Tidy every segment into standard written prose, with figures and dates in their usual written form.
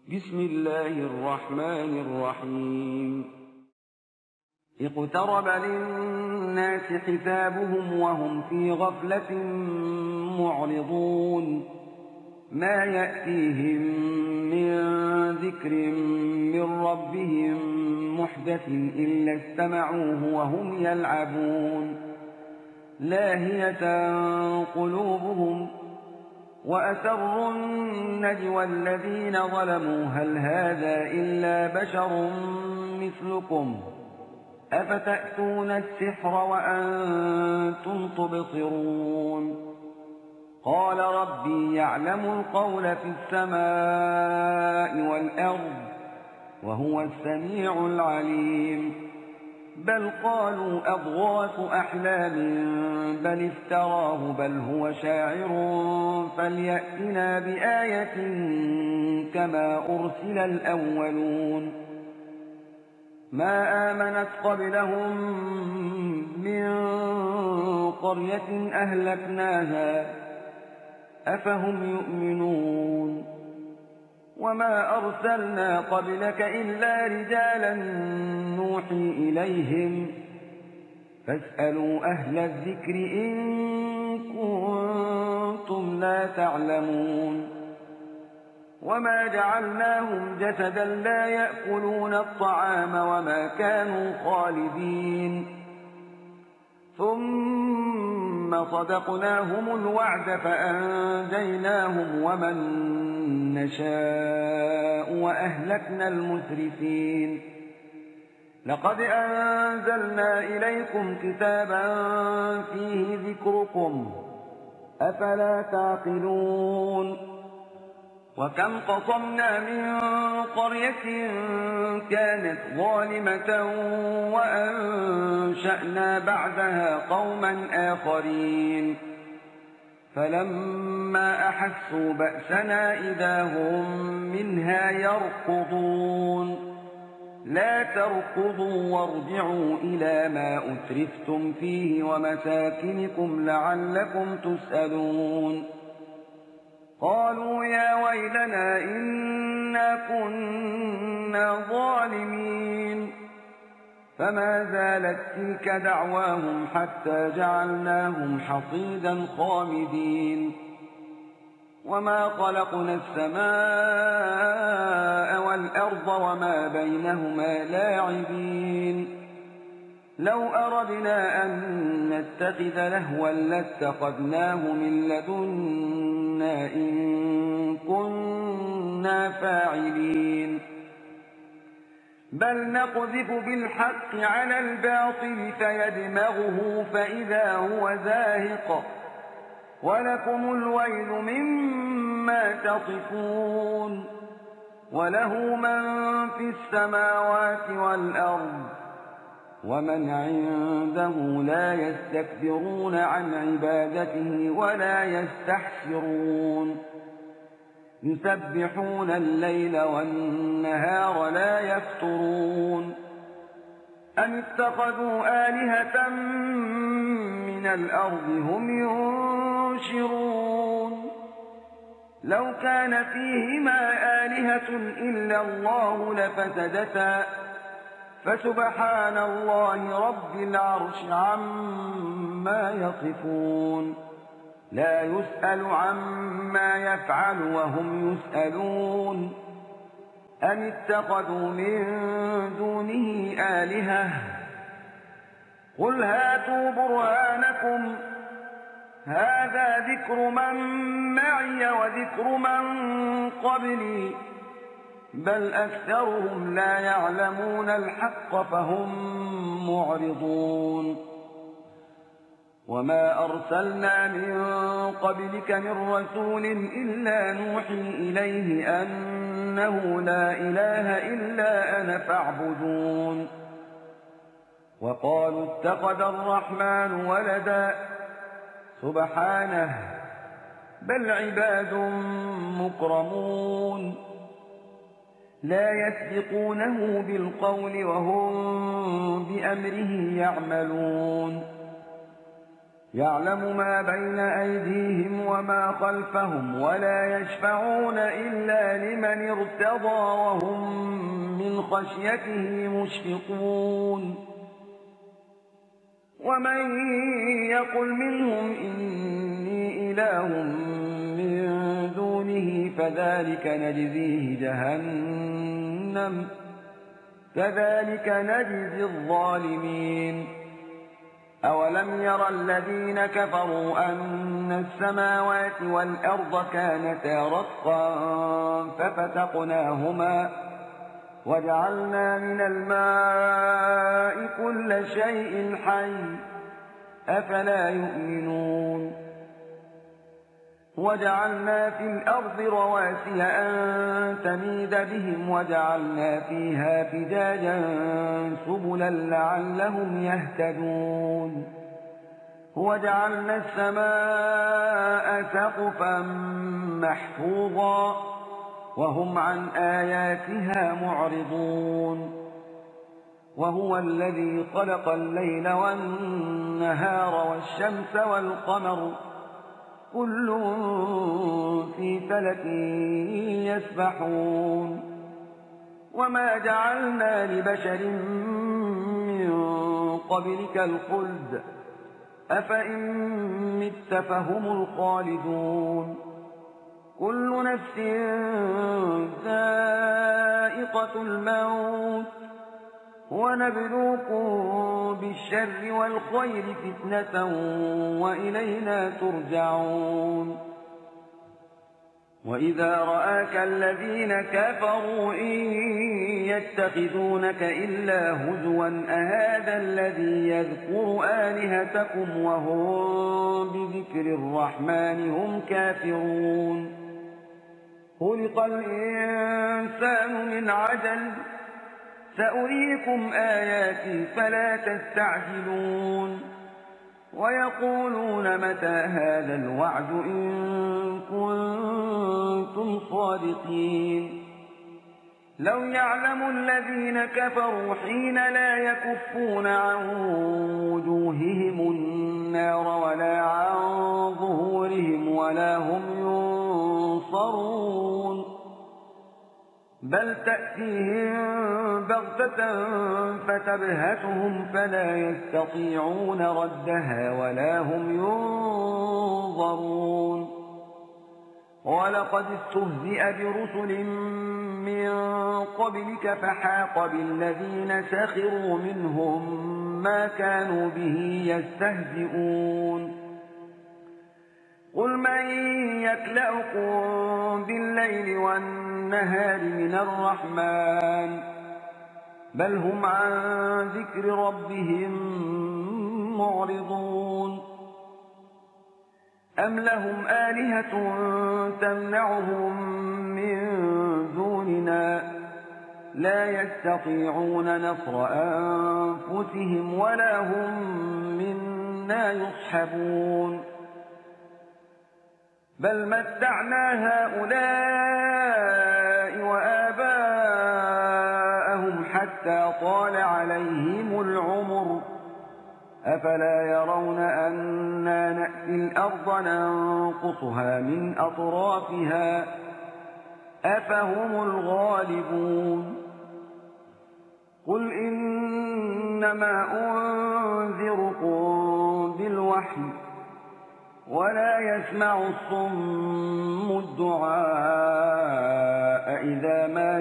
بسم الله الرحمن الرحيم اقترب للناس حسابهم وهم في غفلة معرضون ما يأتيهم من ذكر من ربهم محدث إلا استمعوه وهم يلعبون لاهية قلوبهم وأسروا النجوى الذين ظلموا هل هذا إلا بشر مثلكم أفتأتون السحر وأنتم تبصرون قال ربي يعلم القول في السماء والأرض وهو السميع العليم بل قالوا أضغاث أحلام بل افتراه بل هو شاعر فليأتنا بآية كما أرسل الأولون ما آمنت قبلهم من قرية أهلكناها أفهم يؤمنون وما أرسلنا قبلك إلا رجالا نوحي إليهم فاسألوا أهل الذكر إن كنتم لا تعلمون وما جعلناهم جسدا لا يأكلون الطعام وما كانوا خالدين ثم صدقناهم الوعد فأنجيناهم ومن نشاء وأهلكنا المسرفين لقد أنزلنا إليكم كتابا فيه ذكركم أفلا تعقلون وكم قصمنا من قرية كانت ظالمة وأنشأنا بعدها قوما آخرين فلما أحسوا بأسنا إذا هم منها يركضون لا تركضوا وارجعوا إلى ما أترفتم فيه ومساكنكم لعلكم تسألون قالوا يا ويلنا إنا كنا ظالمين فما زالت تلك دعواهم حتى جعلناهم حصيدا خامدين وما خلقنا السماء والأرض وما بينهما لاعبين لو أردنا أن نتخذ لهوا لاتخذناه من لدنا إن كنا فاعلين بل نقذف بالحق على الباطل فيدمغه فإذا هو زاهق ولكم الويل مما تصفون وله من في السماوات والأرض ومن عنده لا يستكبرون عن عبادته ولا يستحسرون يسبحون الليل والنهار لا يفترون أم اتخذوا آلهة من الأرض هم ينشرون لو كان فيهما آلهة إلا الله لفسدتا فسبحان الله رب العرش عما يصفون لا يسأل عما يفعل وهم يسألون أم اتخذوا من دونه آلهة قل هاتوا برهانكم هذا ذكر من معي وذكر من قبلي بل أكثرهم لا يعلمون الحق فهم معرضون وما أرسلنا من قبلك من رسول إلا نوحي إليه أنه لا إله إلا أنا فاعبدون وقالوا اتخذ الرحمن ولدا سبحانه بل عباد مكرمون لا يسبقونه بالقول وهم بأمره يعملون يعلم ما بين أيديهم وما خلفهم ولا يشفعون إلا لمن ارتضى وهم من خشيته مشفقون ومن يقل منهم إني إله من دونه فذلك نجزيه جهنم كذلك نجزي الظالمين أولم ير الذين كفروا أن السماوات والأرض كانتا رتقا ففتقناهما وجعلنا من الماء كل شيء حي أفلا يؤمنون وجعلنا في الأرض رواسي أن تميد بهم وجعلنا فيها فجاجا سبلا لعلهم يهتدون وجعلنا السماء سقفا محفوظا وهم عن آياتها معرضون وهو الذي خلق الليل والنهار والشمس والقمر كل في فلك يسبحون وما جعلنا لبشر من قبلك الخلد أفإن مت فهم الخالدون كل نفس ذائقة الموت ونبلوكم بالشر والخير فتنة وإلينا ترجعون وإذا رآك الذين كفروا إن يتخذونك إلا هزوا أهذا الذي يذكر آلهتكم وهم بذكر الرحمن هم كافرون خلق الإنسان من عجل سأريكم آياتي فلا تستعجلون ويقولون متى هذا الوعد إن كنتم صادقين لو يعلم الذين كفروا حين لا يكفون عن وجوههم النار ولا عن ظهورهم ولا هم ينصرون بل تأتيهم بغتة فتبهتهم فلا يستطيعون ردها ولا هم ينظرون ولقد استهزئ برسل من قبلك فحاق بالذين سخروا منهم ما كانوا به يستهزئون قل من يكلأكم بالليل والنهار من الرحمن بل هم عن ذكر ربهم معرضون أم لهم آلهة تمنعهم من دوننا لا يستطيعون نصر أنفسهم ولا هم منا يصحبون بل متعنا هؤلاء وآباءهم حتى طال عليهم العمر أفلا يرون أنا نأتي الأرض ننقصها من أطرافها أفهم الغالبون قل إنما أنذركم بالوحي ولا يسمع الصم الدعاء إذا ما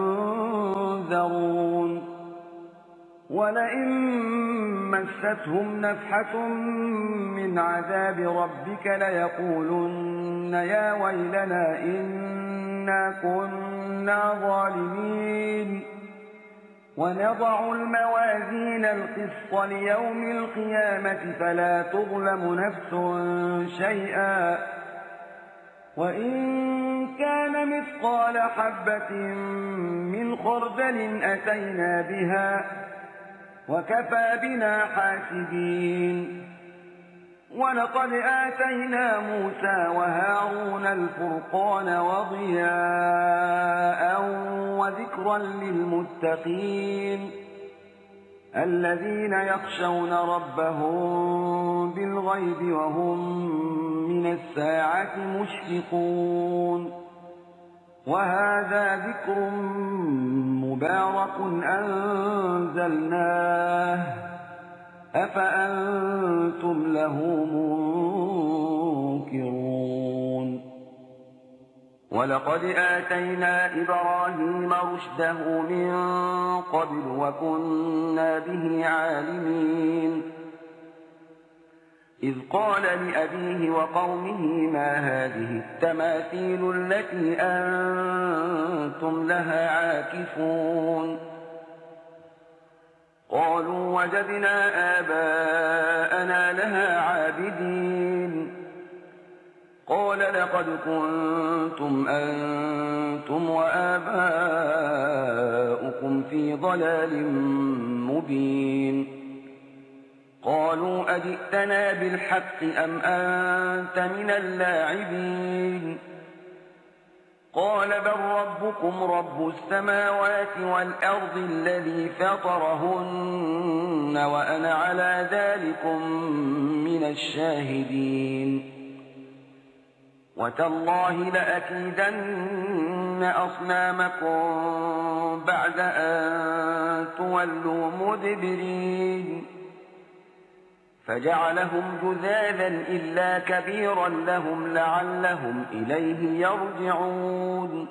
ينذرون ولئن مستهم نفحة من عذاب ربك ليقولن يا ويلنا إنا كنا ظالمين ونضع الموازين القسط ليوم القيامة فلا تظلم نفس شيئا وإن كان مثقال حبة من خردل أتينا بها وكفى بنا حاسبين ولقد آتينا موسى وهارون الفرقان وضياء وذكرا للمتقين الذين يخشون ربهم بالغيب وهم من الساعة مشفقون وهذا ذكر مبارك أنزلناه أفأنتم له منكرون ولقد آتينا إبراهيم رشده من قبل وكنا به عالمين إذ قال لأبيه وقومه ما هذه التماثيل التي أنتم لها عاكفون قالوا وجدنا آباءنا لها عابدين قال لقد كنتم أنتم وآباؤكم في ضلال مبين قالوا أجئتنا بالحق أم أنت من اللاعبين قال بل ربكم رب السماوات والأرض الذي فطرهن وأنا على ذلكم من الشاهدين وتالله لأكيدن أصنامكم بعد أن تولوا مدبرين فجعلهم جذاذا إلا كبيرا لهم لعلهم إليه يرجعون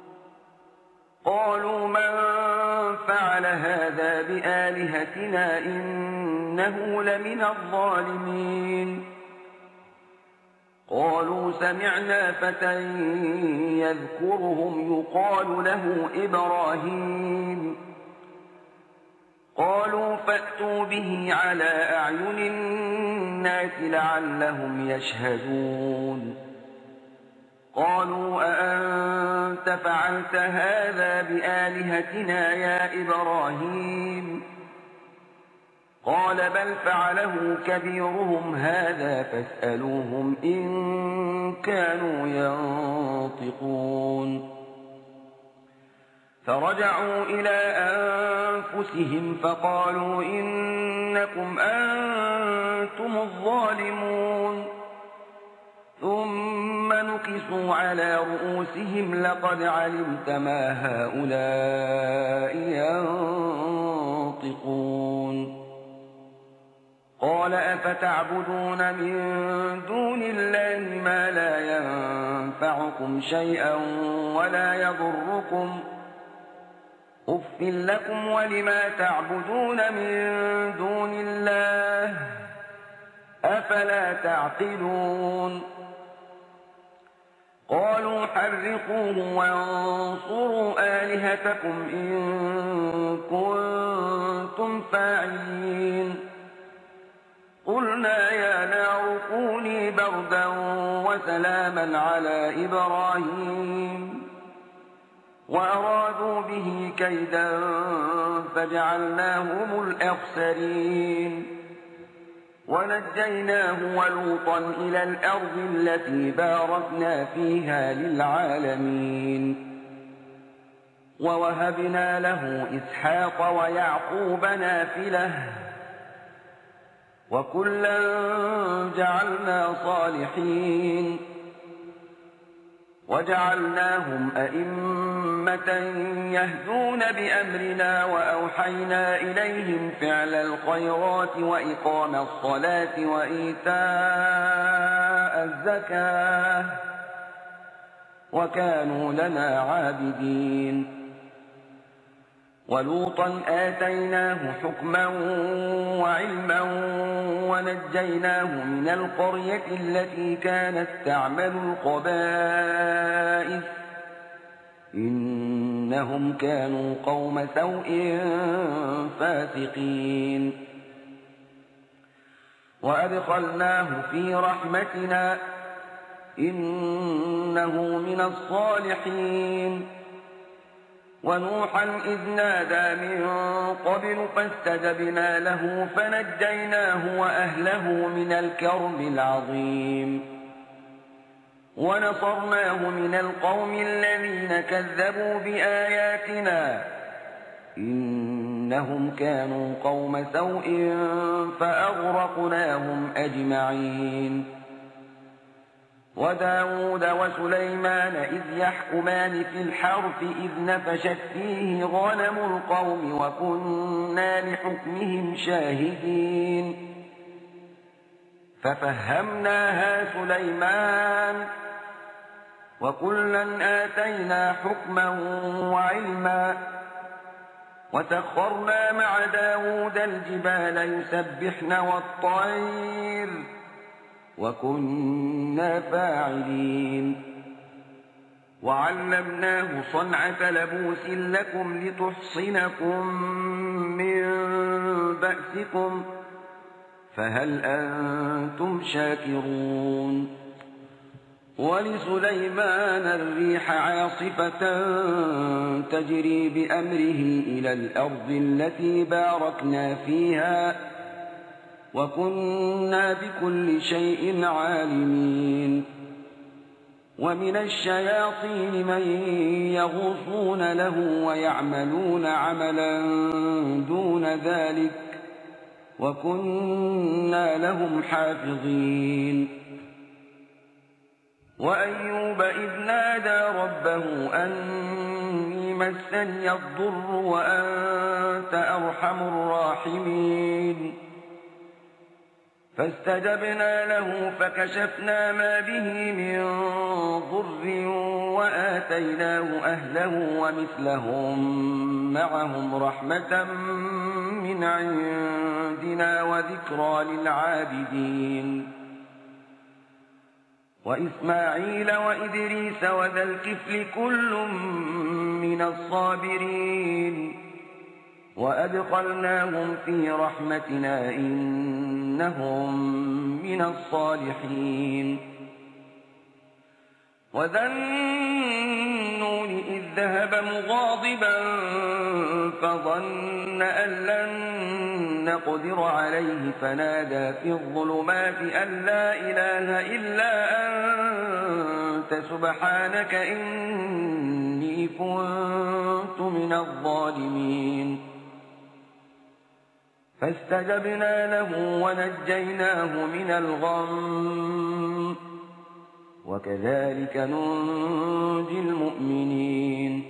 قالوا من فعل هذا بآلهتنا إنه لمن الظالمين قالوا سمعنا فتى يذكرهم يقال له إبراهيم قالوا فأتوا به على أعين الناس لعلهم يشهدون قالوا أأنت فعلت هذا بآلهتنا يا إبراهيم قال بل فعله كبيرهم هذا فاسألوهم إن كانوا ينطقون فرجعوا إلى أنفسهم فقالوا إنكم أنتم الظالمون ثم نكسوا على رؤوسهم لقد علمت ما هؤلاء ينطقون قال أفتعبدون من دون الله ما لا ينفعكم شيئا ولا يضركم أف لكم ولما تعبدون من دون الله أفلا تعقلون قالوا حرقوه وانصروا آلهتكم إن كنتم فاعلين قلنا يا نار كوني بردا وسلاما على إبراهيم وأرادوا به كيدا فجعلناهم الأخسرين ونجيناه ولوطا إلى الأرض التي باركنا فيها للعالمين ووهبنا له إسحاق ويعقوب نافلة وكلا جعلنا صالحين وجعلناهم أئمة يهدون بأمرنا وأوحينا إليهم فعل الخيرات وإقام الصلاة وإيتاء الزكاة وكانوا لنا عابدين ولوطا آتيناه حكما وعلما ونجيناه من القرية التي كانت تعمل الخبائث إنهم كانوا قوم سوء فاسقين وأدخلناه في رحمتنا إنه من الصالحين ونوحا إذ نادى من قبل فاستجبنا له فنجيناه وأهله من الكرب العظيم ونصرناه من القوم الذين كذبوا بآياتنا إن إنهم كانوا قوم سوء فأغرقناهم أجمعين وداود وسليمان إذ يحكمان في الحرث إذ نفشت فيه غنم القوم وكنا لحكمهم شاهدين ففهمناها سليمان وكلا آتينا حكما وعلما وسخرنا مع داود الجبال يسبحن والطير وكنا فاعلين وعلمناه صنعة لبوس لكم لتحصنكم من بأسكم فهل أنتم شاكرون ولسليمان الريح عاصفة تجري بأمره إلى الأرض التي باركنا فيها وكنا بكل شيء عالمين ومن الشياطين من يغوصون له ويعملون عملا دون ذلك وكنا لهم حافظين وأيوب إذ نادى ربه أني مسني الضر وأنت أرحم الراحمين فاستجبنا له فكشفنا ما به من ضر وآتيناه أهله ومثلهم معهم رحمة من عندنا وذكرى للعابدين وإسماعيل وإدريس وذا الكفل كل من الصابرين وأدخلناهم في رحمتنا إنهم من الصالحين وذا النون إذ ذهب مغاضبا فظن أن لن نقدر عليه فنادى في الظلمات أن لا إله إلا أنت سبحانك إني كنت من الظالمين فاستجبنا له ونجيناه من الغم وكذلك ننجي المؤمنين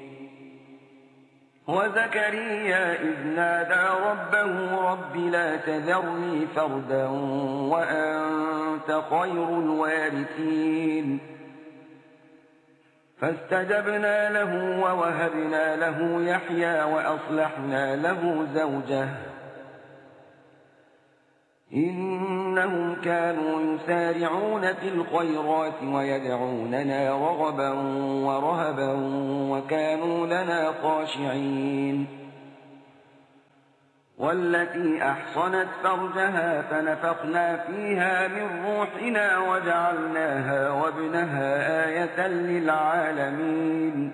وزكريا إذ نادى ربه رب لا تذرني فردا وأنت خير الوارثين فاستجبنا له ووهبنا له يحيى وأصلحنا له زوجه إنهم كانوا يسارعون في الخيرات ويدعوننا رغبا ورهبا وكانوا لنا خاشعين والتي أحصنت فرجها فنفخنا فيها من روحنا وجعلناها وابنها آية للعالمين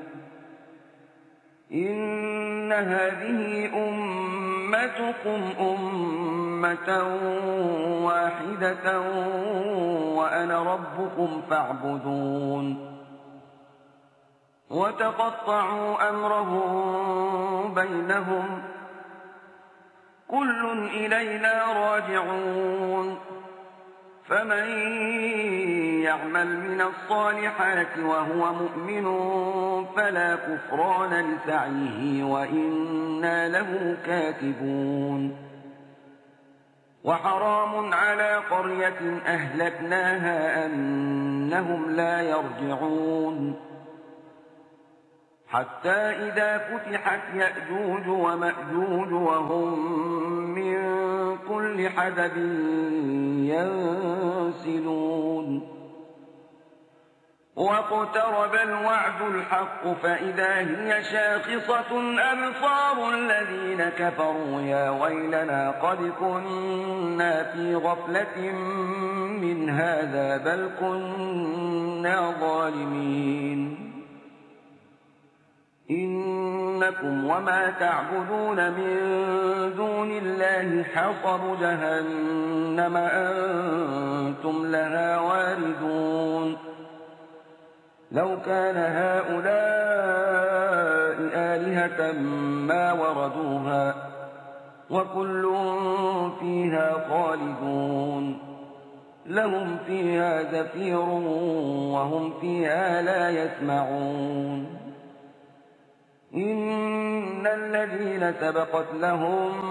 إن هذه أمتكم أمة واحدة وأنا ربكم فاعبدون وتقطعوا أمرهم بينهم كل إلينا راجعون فمن يعمل من الصالحات وهو مؤمن فلا كفران لسعيه وإنا له كاتبون وحرام على قرية أهلكناها أنهم لا يرجعون حتى إذا فتحت يأجوج ومأجوج وهم من كل حدب ينسلون واقترب الوعد الحق فإذا هي شاخصة أبصار الذين كفروا يا ويلنا قد كنا في غفلة من هذا بل كنا ظالمين إنكم وما تعبدون من دون الله حصب جهنم أنتم لها واردون لو كان هؤلاء آلهة ما وردوها وكل فيها خالدون لهم فيها زفير وهم فيها لا يسمعون إن الذين سبقت لهم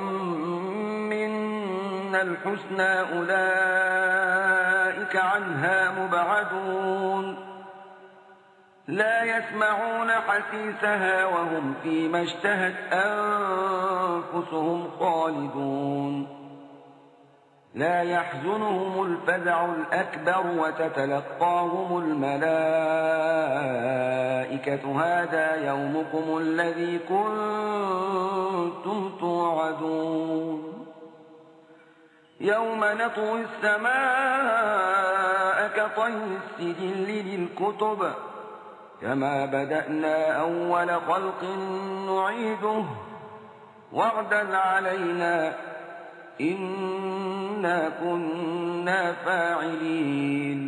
منا الحسنى أولئك عنها مبعدون لا يسمعون حسيسها وهم فيما اشتهت أنفسهم خالدون لا يحزنهم الفزع الأكبر وتتلقاهم الملائكة هذا يومكم الذي كنتم توعدون يوم نطوي السماء كطي السجل للكتب كما بدأنا أول خلق نعيده وعدا علينا إنا كنا فاعلين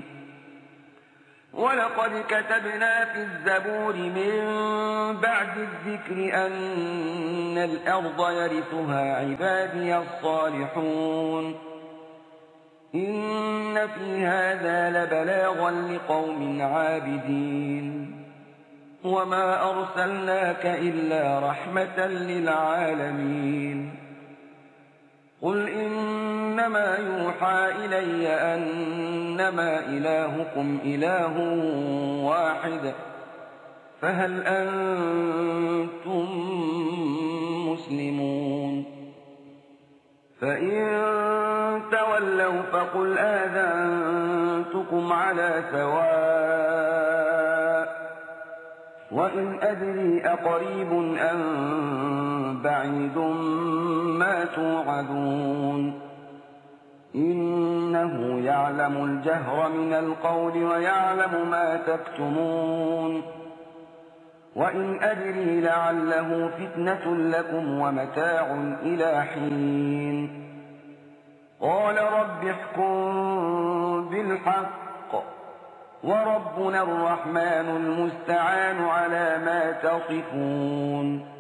ولقد كتبنا في الزبور من بعد الذكر أن الأرض يرثها عبادي الصالحون إن في هذا لبلاغا لقوم عابدين وما أرسلناك إلا رحمة للعالمين قل إنما يوحى إلي أنما إلهكم إله واحد فهل أنتم مسلمون فإن تولوا فقل آذنتكم على سواء وإن أدري أقريب أم بعيد ما توعدون إنه يعلم الجهر من القول ويعلم ما تكتمون وإن أدري لعله فتنة لكم ومتاع إلى حين قال رب احكم بالحق وربنا الرحمن المستعان على ما تصفون